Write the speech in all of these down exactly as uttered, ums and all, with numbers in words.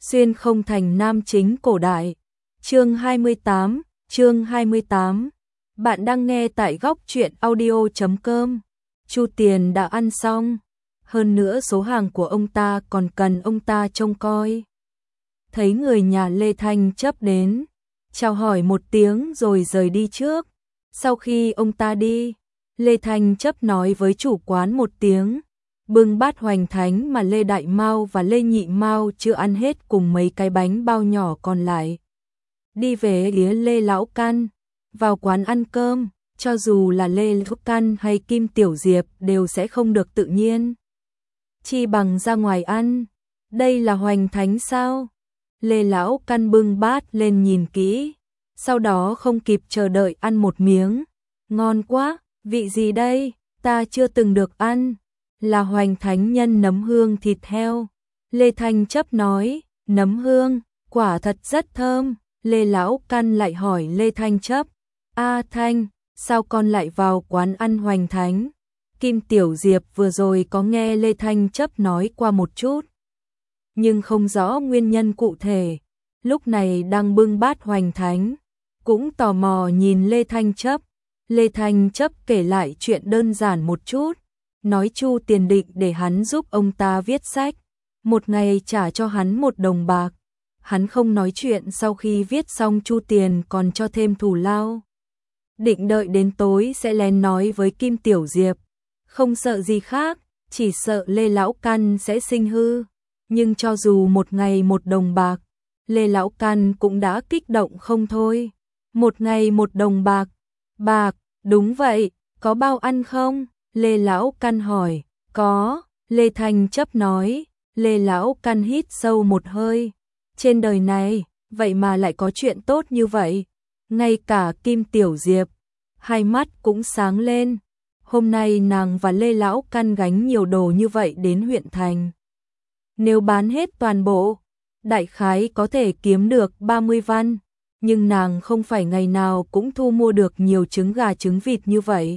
Xuyên không thành nam chính cổ đại. Chương hai mươi tám, chương hai mươi tám. Bạn đang nghe tại góc truyện audio chấm com. Chu Tiền đã ăn xong, hơn nữa số hàng của ông ta còn cần ông ta trông coi. Thấy người nhà Lê Thanh Chấp đến, chào hỏi một tiếng rồi rời đi trước. Sau khi ông ta đi, Lê Thanh Chấp nói với chủ quán một tiếng, bưng bát hoành thánh mà Lê Đại Mao và Lê Nhị Mao chưa ăn hết cùng mấy cái bánh bao nhỏ còn lại. Đi về phía Lê Lão Căn, vào quán ăn cơm, cho dù là Lê Lão Căn hay Kim Tiểu Diệp đều sẽ không được tự nhiên. Chi bằng ra ngoài ăn, đây là hoành thánh sao? Lê Lão Căn bưng bát lên nhìn kỹ, sau đó không kịp chờ đợi ăn một miếng. Ngon quá, vị gì đây, ta chưa từng được ăn. Là hoành thánh nhân nấm hương thịt heo. Lê Thanh Chấp nói, nấm hương, quả thật rất thơm. Lê Lão Căn lại hỏi Lê Thanh Chấp, A Thanh, sao con lại vào quán ăn hoành thánh? Kim Tiểu Diệp vừa rồi có nghe Lê Thanh Chấp nói qua một chút, nhưng không rõ nguyên nhân cụ thể. Lúc này đang bưng bát hoành thánh, cũng tò mò nhìn Lê Thanh Chấp. Lê Thanh Chấp kể lại chuyện đơn giản một chút, nói Chu Tiền định để hắn giúp ông ta viết sách, một ngày trả cho hắn một đồng bạc. Hắn không nói chuyện sau khi viết xong Chu Tiền còn cho thêm thù lao. Định đợi đến tối sẽ lén nói với Kim Tiểu Diệp, không sợ gì khác, chỉ sợ Lê Lão Căn sẽ sinh hư. Nhưng cho dù một ngày một đồng bạc, Lê Lão Căn cũng đã kích động không thôi. Một ngày một đồng bạc, bạc, đúng vậy, có bao ăn không? Lê Lão Căn hỏi, có, Lê Thanh Chấp nói. Lê Lão Căn hít sâu một hơi, trên đời này, vậy mà lại có chuyện tốt như vậy. Ngay cả Kim Tiểu Diệp, hai mắt cũng sáng lên. Hôm nay nàng và Lê Lão Căn gánh nhiều đồ như vậy đến huyện thành. Nếu bán hết toàn bộ, đại khái có thể kiếm được ba mươi văn. Nhưng nàng không phải ngày nào cũng thu mua được nhiều trứng gà trứng vịt như vậy.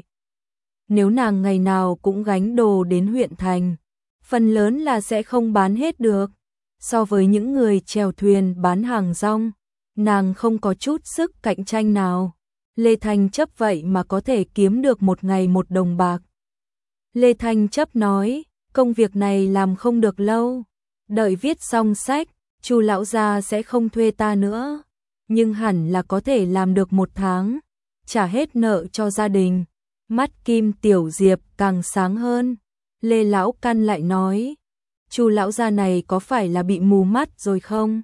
Nếu nàng ngày nào cũng gánh đồ đến huyện thành, phần lớn là sẽ không bán hết được. So với những người chèo thuyền bán hàng rong, nàng không có chút sức cạnh tranh nào. Lê Thanh Chấp vậy mà có thể kiếm được một ngày một đồng bạc. Lê Thanh Chấp nói, công việc này làm không được lâu. Đợi viết xong sách, Chu lão gia sẽ không thuê ta nữa. Nhưng hẳn là có thể làm được một tháng, trả hết nợ cho gia đình. Mắt Kim Tiểu Diệp càng sáng hơn. Lê Lão Căn lại nói, Chu lão gia này có phải là bị mù mắt rồi không?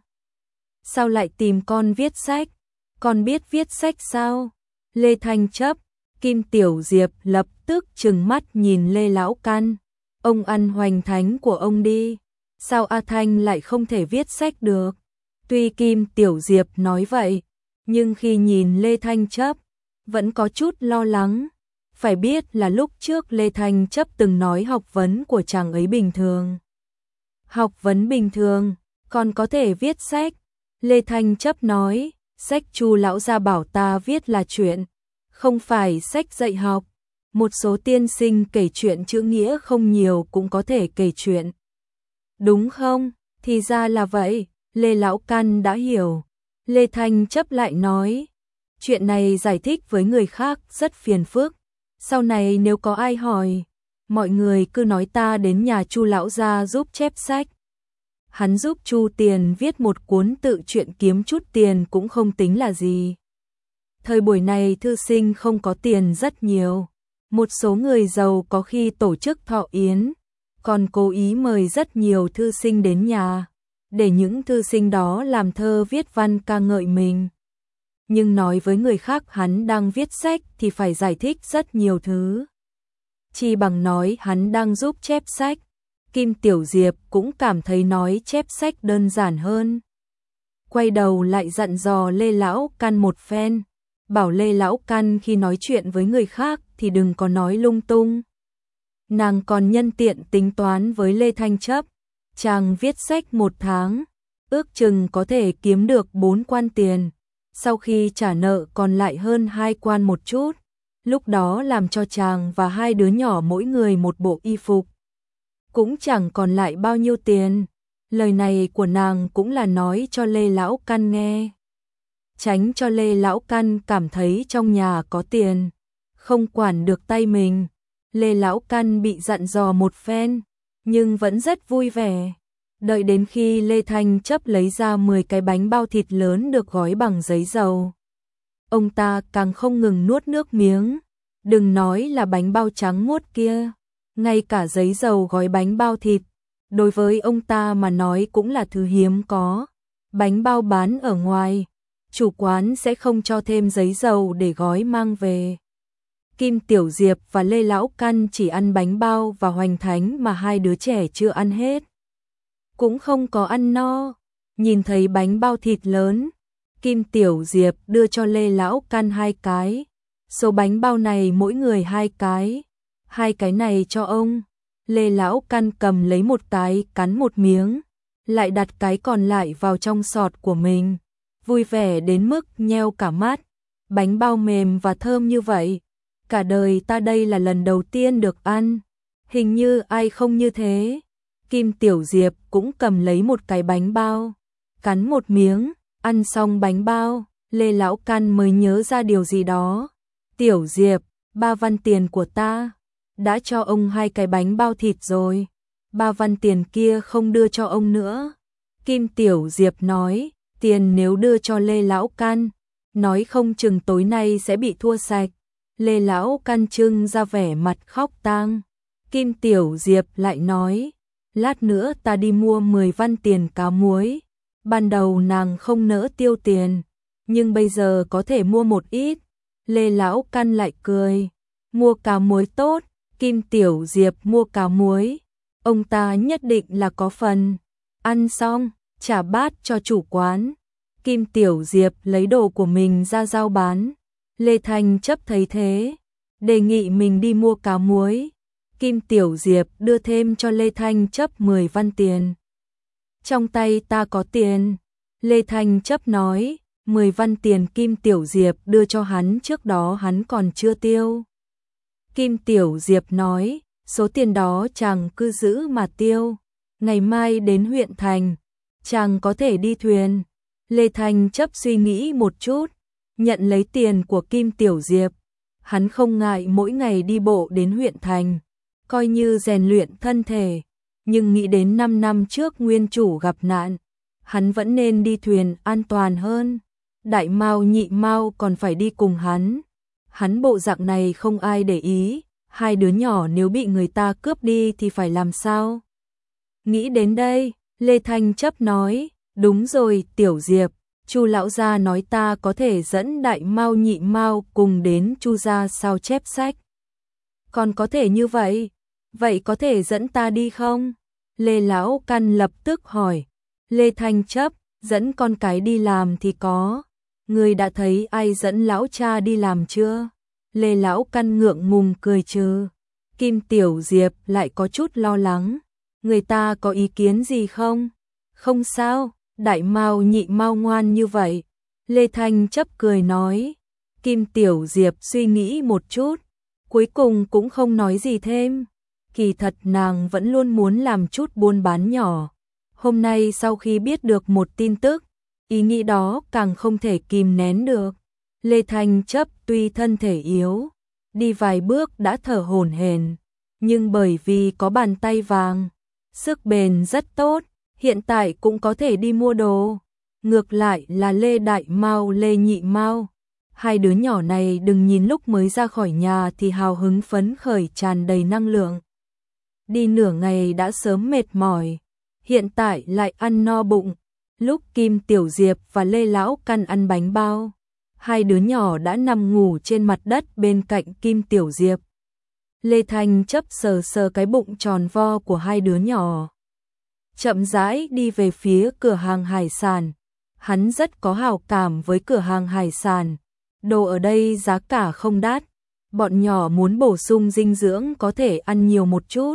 Sao lại tìm con viết sách? Con biết viết sách sao? Lê Thanh Chấp, Kim Tiểu Diệp lập tức trừng mắt nhìn Lê Lão Căn. Ông ăn hoành thánh của ông đi, sao A Thanh lại không thể viết sách được? Tuy Kim Tiểu Diệp nói vậy, nhưng khi nhìn Lê Thanh Chấp, vẫn có chút lo lắng. Phải biết là lúc trước Lê Thanh Chấp từng nói học vấn của chàng ấy bình thường. Học vấn bình thường, còn có thể viết sách. Lê Thanh Chấp nói, sách Chu lão gia bảo ta viết là chuyện, không phải sách dạy học. Một số tiên sinh kể chuyện chữ nghĩa không nhiều cũng có thể kể chuyện. Đúng không? Thì ra là vậy. Lê Lão Căn đã hiểu. Lê Thanh Chấp lại nói, chuyện này giải thích với người khác rất phiền phức. Sau này nếu có ai hỏi, mọi người cứ nói ta đến nhà Chu lão gia giúp chép sách. Hắn giúp Chu Tiền viết một cuốn tự truyện kiếm chút tiền cũng không tính là gì. Thời buổi này thư sinh không có tiền rất nhiều. Một số người giàu có khi tổ chức thọ yến, còn cố ý mời rất nhiều thư sinh đến nhà, để những thư sinh đó làm thơ viết văn ca ngợi mình. Nhưng nói với người khác hắn đang viết sách thì phải giải thích rất nhiều thứ. Chi bằng nói hắn đang giúp chép sách. Kim Tiểu Diệp cũng cảm thấy nói chép sách đơn giản hơn. Quay đầu lại dặn dò Lê Lão Căn một phen, bảo Lê Lão Căn khi nói chuyện với người khác thì đừng có nói lung tung. Nàng còn nhân tiện tính toán với Lê Thanh Chấp, chàng viết sách một tháng, ước chừng có thể kiếm được bốn quan tiền. Sau khi trả nợ còn lại hơn hai quan một chút, lúc đó làm cho chàng và hai đứa nhỏ mỗi người một bộ y phục. Cũng chẳng còn lại bao nhiêu tiền. Lời này của nàng cũng là nói cho Lê Lão Căn nghe. Tránh cho Lê Lão Căn cảm thấy trong nhà có tiền, không quản được tay mình. Lê Lão Căn bị dặn dò một phen, nhưng vẫn rất vui vẻ. Đợi đến khi Lê Thanh Chấp lấy ra mười cái bánh bao thịt lớn được gói bằng giấy dầu, ông ta càng không ngừng nuốt nước miếng. Đừng nói là bánh bao trắng muốt kia, ngay cả giấy dầu gói bánh bao thịt, đối với ông ta mà nói cũng là thứ hiếm có. Bánh bao bán ở ngoài, chủ quán sẽ không cho thêm giấy dầu để gói mang về. Kim Tiểu Diệp và Lê Lão Căn chỉ ăn bánh bao và hoành thánh mà hai đứa trẻ chưa ăn hết, cũng không có ăn no. Nhìn thấy bánh bao thịt lớn, Kim Tiểu Diệp đưa cho Lê Lão Căn hai cái. Số bánh bao này mỗi người hai cái, hai cái này cho ông. Lê Lão Căn cầm lấy một cái, cắn một miếng, lại đặt cái còn lại vào trong sọt của mình, vui vẻ đến mức nheo cả mắt. Bánh bao mềm và thơm như vậy, cả đời ta đây là lần đầu tiên được ăn, hình như ai không như thế. Kim Tiểu Diệp cũng cầm lấy một cái bánh bao, cắn một miếng, ăn xong bánh bao, Lê Lão Căn mới nhớ ra điều gì đó. Tiểu Diệp, ba văn tiền của ta, đã cho ông hai cái bánh bao thịt rồi, ba văn tiền kia không đưa cho ông nữa. Kim Tiểu Diệp nói, tiền nếu đưa cho Lê Lão Căn, nói không chừng tối nay sẽ bị thua sạch. Lê Lão Căn trưng ra vẻ mặt khóc tang. Kim Tiểu Diệp lại nói, lát nữa ta đi mua mười văn tiền cá muối. Ban đầu nàng không nỡ tiêu tiền, nhưng bây giờ có thể mua một ít. Lê Lão Căn lại cười, mua cá muối tốt. Kim Tiểu Diệp mua cá muối, ông ta nhất định là có phần. Ăn xong, trả bát cho chủ quán. Kim Tiểu Diệp lấy đồ của mình ra giao bán. Lê Thanh Chấp thấy thế, đề nghị mình đi mua cá muối. Kim Tiểu Diệp đưa thêm cho Lê Thanh Chấp mười văn tiền. Trong tay ta có tiền. Lê Thanh Chấp nói, mười văn tiền Kim Tiểu Diệp đưa cho hắn trước đó hắn còn chưa tiêu. Kim Tiểu Diệp nói, số tiền đó chàng cứ giữ mà tiêu, ngày mai đến huyện thành, chàng có thể đi thuyền. Lê Thanh Chấp suy nghĩ một chút, nhận lấy tiền của Kim Tiểu Diệp. Hắn không ngại mỗi ngày đi bộ đến huyện thành, coi như rèn luyện thân thể, nhưng nghĩ đến năm năm trước nguyên chủ gặp nạn, hắn vẫn nên đi thuyền an toàn hơn. Đại Mao Nhị Mao còn phải đi cùng hắn. Hắn bộ dạng này không ai để ý, hai đứa nhỏ nếu bị người ta cướp đi thì phải làm sao? Nghĩ đến đây, Lê Thanh Chấp nói, đúng rồi Tiểu Diệp, Chu lão gia nói ta có thể dẫn Đại Mao Nhị Mao cùng đến Chu gia sao chép sách. Còn có thể như vậy, vậy có thể dẫn ta đi không? Lê Lão Căn lập tức hỏi. Lê Thanh Chấp, dẫn con cái đi làm thì có. Người đã thấy ai dẫn lão cha đi làm chưa? Lê Lão Căn ngượng ngùng cười trừ. Kim Tiểu Diệp lại có chút lo lắng. Người ta có ý kiến gì không? Không sao, Đại Mao Nhị Mao ngoan như vậy. Lê Thanh Chấp cười nói. Kim Tiểu Diệp suy nghĩ một chút, cuối cùng cũng không nói gì thêm. Kỳ thật nàng vẫn luôn muốn làm chút buôn bán nhỏ. Hôm nay sau khi biết được một tin tức, ý nghĩ đó càng không thể kìm nén được. Lê Thanh Chấp tuy thân thể yếu, đi vài bước đã thở hổn hển, nhưng bởi vì có bàn tay vàng, sức bền rất tốt, hiện tại cũng có thể đi mua đồ. Ngược lại là Lê Đại Mao, Lê Nhị Mao, hai đứa nhỏ này đừng nhìn lúc mới ra khỏi nhà thì hào hứng phấn khởi tràn đầy năng lượng. Đi nửa ngày đã sớm mệt mỏi, hiện tại lại ăn no bụng. Lúc Kim Tiểu Diệp và Lê Lão Căn ăn bánh bao, hai đứa nhỏ đã nằm ngủ trên mặt đất bên cạnh Kim Tiểu Diệp. Lê Thanh Chấp sờ sờ cái bụng tròn vo của hai đứa nhỏ, chậm rãi đi về phía cửa hàng hải sản. Hắn rất có hảo cảm với cửa hàng hải sản, đồ ở đây giá cả không đắt, bọn nhỏ muốn bổ sung dinh dưỡng có thể ăn nhiều một chút.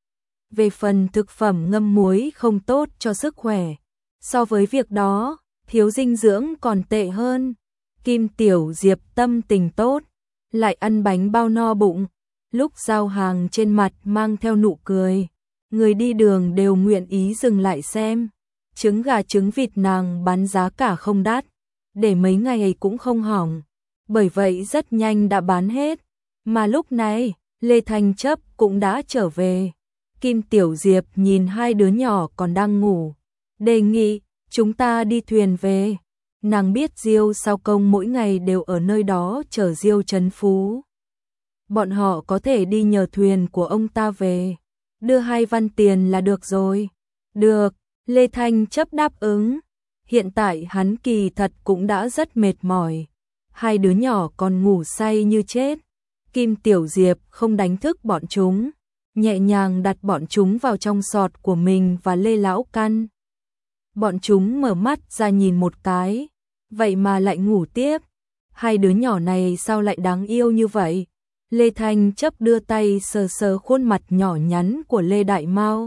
Về phần thực phẩm ngâm muối không tốt cho sức khỏe, so với việc đó, thiếu dinh dưỡng còn tệ hơn. Kim Tiểu Diệp tâm tình tốt, lại ăn bánh bao no bụng, lúc giao hàng trên mặt mang theo nụ cười. người đi đường đều nguyện ý dừng lại xem. Trứng gà trứng vịt nàng bán giá cả không đắt, để mấy ngày cũng không hỏng. Bởi vậy rất nhanh đã bán hết. Mà lúc này, Lê Thanh Chấp cũng đã trở về. Kim Tiểu Diệp nhìn hai đứa nhỏ còn đang ngủ, đề nghị chúng ta đi thuyền về. Nàng biết Diêu Sao Công mỗi ngày đều ở nơi đó chờ Diêu Trấn Phú. Bọn họ có thể đi nhờ thuyền của ông ta về, đưa hai văn tiền là được rồi. Được, Lê Thanh Chấp đáp ứng. Hiện tại hắn kỳ thật cũng đã rất mệt mỏi. Hai đứa nhỏ còn ngủ say như chết. Kim Tiểu Diệp không đánh thức bọn chúng, nhẹ nhàng đặt bọn chúng vào trong sọt của mình và Lê Lão Căn. Bọn chúng mở mắt ra nhìn một cái, vậy mà lại ngủ tiếp. Hai đứa nhỏ này sao lại đáng yêu như vậy? Lê Thanh Chấp đưa tay sờ sờ khuôn mặt nhỏ nhắn của Lê Đại Mao.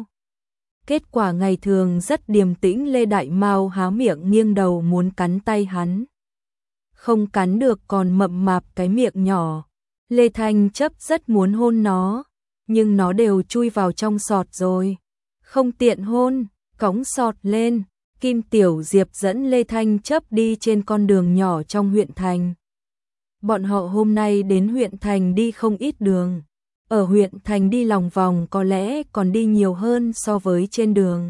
Kết quả ngày thường rất điềm tĩnh, Lê Đại Mao há miệng nghiêng đầu muốn cắn tay hắn. Không cắn được còn mậm mạp cái miệng nhỏ. Lê Thanh Chấp rất muốn hôn nó, nhưng nó đều chui vào trong sọt rồi. Không tiện hôn, cõng sọt lên. Kim Tiểu Diệp dẫn Lê Thanh Chấp đi trên con đường nhỏ trong huyện thành. Bọn họ hôm nay đến huyện thành đi không ít đường. Ở huyện thành đi lòng vòng có lẽ còn đi nhiều hơn so với trên đường.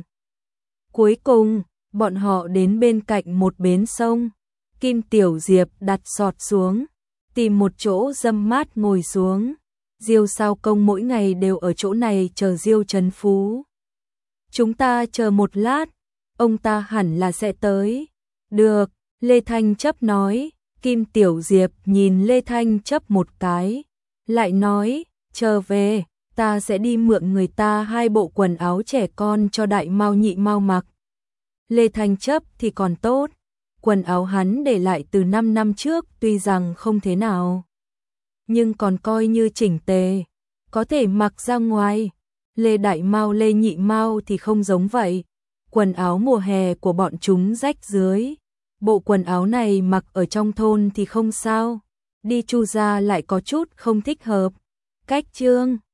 Cuối cùng, bọn họ đến bên cạnh một bến sông. Kim Tiểu Diệp đặt sọt xuống, tìm một chỗ râm mát ngồi xuống. Diêu Sao Công mỗi ngày đều ở chỗ này chờ Diêu Trấn Phú. Chúng ta chờ một lát, ông ta hẳn là sẽ tới. Được, Lê Thanh Chấp nói. Kim Tiểu Diệp nhìn Lê Thanh Chấp một cái, lại nói, chờ về, ta sẽ đi mượn người ta hai bộ quần áo trẻ con cho Đại Mao Nhị Mao mặc. Lê Thanh Chấp thì còn tốt, quần áo hắn để lại từ năm năm trước tuy rằng không thế nào, nhưng còn coi như chỉnh tề, có thể mặc ra ngoài. Lê Đại Mao Lê Nhị Mao thì không giống vậy, quần áo mùa hè của bọn chúng rách rưới. Bộ quần áo này mặc ở trong thôn thì không sao, đi Chu gia lại có chút không thích hợp. Cách chương